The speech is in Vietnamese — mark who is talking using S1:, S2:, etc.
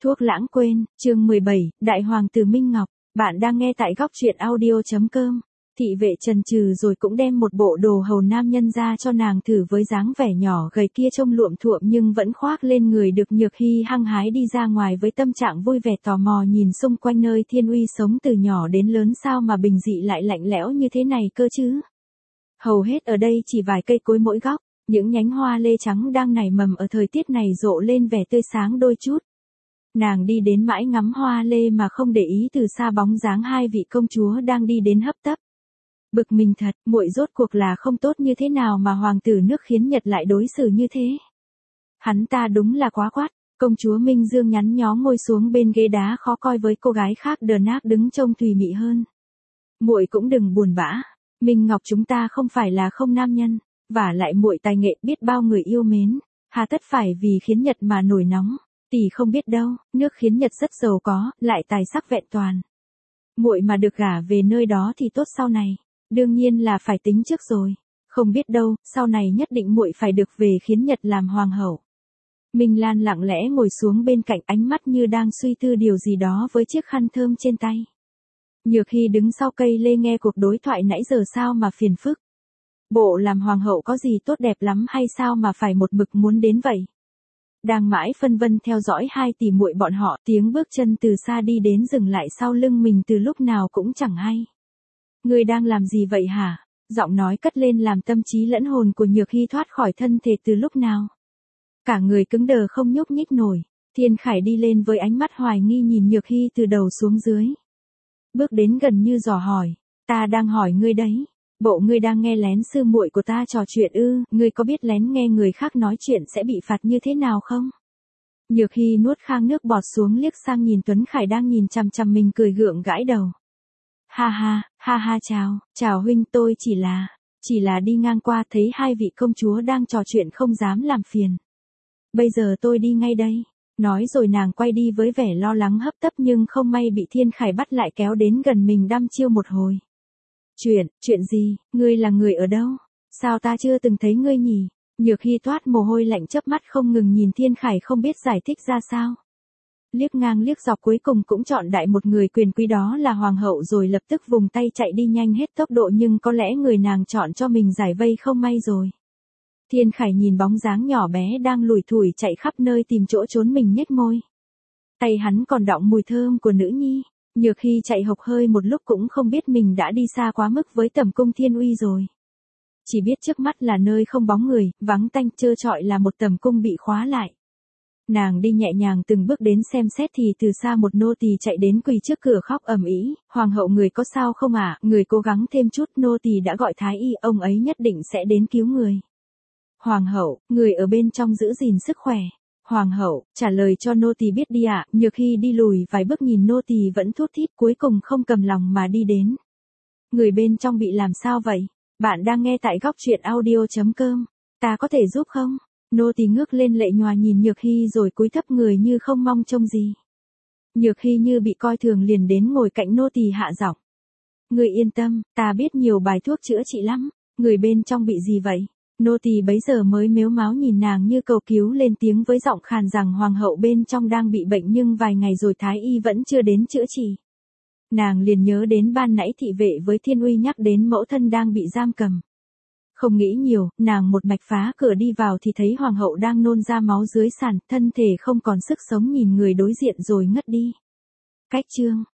S1: Thuốc lãng quên, chương 17, Đại Hoàng tử Minh Ngọc, bạn đang nghe tại góc truyện audio.com. Thị vệ chần chừ rồi cũng đem một bộ đồ hầu nam nhân ra cho nàng thử với dáng vẻ nhỏ gầy kia trông luộm thuộm nhưng vẫn khoác lên người được Nhược Hy hăng hái đi ra ngoài với tâm trạng vui vẻ tò mò nhìn xung quanh nơi Thiên Uy sống từ nhỏ đến lớn sao mà bình dị lại lạnh lẽo như thế này cơ chứ. Hầu hết ở đây chỉ vài cây cối mỗi góc, những nhánh hoa lê trắng đang nảy mầm ở thời tiết này rộ lên vẻ tươi sáng đôi chút. Nàng đi đến mãi ngắm hoa lê mà không để ý từ xa bóng dáng hai vị công chúa đang đi đến hấp tấp. Bực mình thật, muội rốt cuộc là không tốt như thế nào mà hoàng tử nước Khiến Nhật lại đối xử như thế. Hắn ta đúng là quá quát. Công chúa Minh Dương nhắn nhó ngồi xuống bên ghế đá khó coi với cô gái khác đờ nác đứng trông thùy mị hơn. Muội cũng đừng buồn bã, Minh Ngọc chúng ta không phải là không nam nhân, vả lại muội tài nghệ biết bao người yêu mến, hà tất phải vì Khiến Nhật mà nổi nóng. Tỷ không biết đâu, nước Khiến Nhật rất giàu có, lại tài sắc vẹn toàn. Muội mà được gả về nơi đó thì tốt sau này, đương nhiên là phải tính trước rồi. Không biết đâu, sau này nhất định muội phải được về Khiến Nhật làm hoàng hậu. Minh Lan lặng lẽ ngồi xuống bên cạnh, ánh mắt như đang suy tư điều gì đó với chiếc khăn thơm trên tay. Nhược Hy đứng sau cây lê nghe cuộc đối thoại nãy giờ sao mà phiền phức. Bộ làm hoàng hậu có gì tốt đẹp lắm hay sao mà phải một mực muốn đến vậy. Đang mãi phân vân theo dõi hai tỷ muội bọn họ, tiếng bước chân từ xa đi đến dừng lại sau lưng mình từ lúc nào cũng chẳng hay. Ngươi đang làm gì vậy hả? Giọng nói cất lên làm tâm trí lẫn hồn của Nhược Hy thoát khỏi thân thể từ lúc nào. Cả người cứng đờ không nhúc nhích nổi. Thiên Khải đi lên với ánh mắt hoài nghi nhìn Nhược Hy từ đầu xuống dưới. Bước đến gần như dò hỏi, ta đang hỏi ngươi đấy. Bộ ngươi đang nghe lén sư muội của ta trò chuyện ư? Ngươi có biết lén nghe người khác nói chuyện sẽ bị phạt như thế nào không? Nhược Hy nuốt khang nước bọt xuống liếc sang nhìn Tuấn Khải đang nhìn chằm chằm mình cười gượng gãi đầu. Ha ha chào huynh, tôi chỉ là đi ngang qua thấy hai vị công chúa đang trò chuyện không dám làm phiền. Bây giờ tôi đi ngay đây. Nói rồi nàng quay đi với vẻ lo lắng hấp tấp nhưng không may bị Thiên Khải bắt lại kéo đến gần mình đăm chiêu một hồi. Chuyện gì, ngươi là người ở đâu? Sao ta chưa từng thấy ngươi nhỉ? Nhược Hy toát mồ hôi lạnh chớp mắt không ngừng nhìn Thiên Khải không biết giải thích ra sao. Liếc ngang liếc dọc cuối cùng cũng chọn đại một người quyền quý đó là hoàng hậu rồi lập tức vùng tay chạy đi nhanh hết tốc độ nhưng có lẽ người nàng chọn cho mình giải vây không may rồi. Thiên Khải nhìn bóng dáng nhỏ bé đang lủi thủi chạy khắp nơi tìm chỗ trốn mình nhếch môi. Tay hắn còn đọng mùi thơm của nữ nhi. Nhược Hy chạy hộc hơi một lúc cũng không biết mình đã đi xa quá mức với tẩm cung Thiên Uy rồi. Chỉ biết trước mắt là nơi không bóng người, vắng tanh trơ trọi là một tẩm cung bị khóa lại. Nàng đi nhẹ nhàng từng bước đến xem xét thì từ xa một nô tỳ chạy đến quỳ trước cửa khóc ầm ĩ, hoàng hậu người có sao không ạ? Người cố gắng thêm chút, nô tỳ đã gọi thái y, ông ấy nhất định sẽ đến cứu người. Hoàng hậu, người ở bên trong giữ gìn sức khỏe. Hoàng hậu, trả lời cho nô tỳ biết đi ạ. Nhược Hy đi lùi vài bước nhìn nô tỳ vẫn thút thít cuối cùng không cầm lòng mà đi đến. Người bên trong bị làm sao vậy? Bạn đang nghe tại góc truyện audio.com. Ta có thể giúp không? Nô tỳ ngước lên lệ nhòa nhìn Nhược Hy rồi cúi thấp người như không mong trông gì. Nhược Hy như bị coi thường liền đến ngồi cạnh nô tỳ hạ giọng. Người yên tâm, ta biết nhiều bài thuốc chữa trị lắm. Người bên trong bị gì vậy? Nô tỳ bấy giờ mới mếu máo nhìn nàng như cầu cứu lên tiếng với giọng khàn rằng hoàng hậu bên trong đang bị bệnh nhưng vài ngày rồi thái y vẫn chưa đến chữa trị. Nàng liền nhớ đến ban nãy thị vệ với Thiên Uy nhắc đến mẫu thân đang bị giam cầm. Không nghĩ nhiều, nàng một mạch phá cửa đi vào thì thấy hoàng hậu đang nôn ra máu dưới sàn, thân thể không còn sức sống nhìn người đối diện rồi ngất đi. Cách chương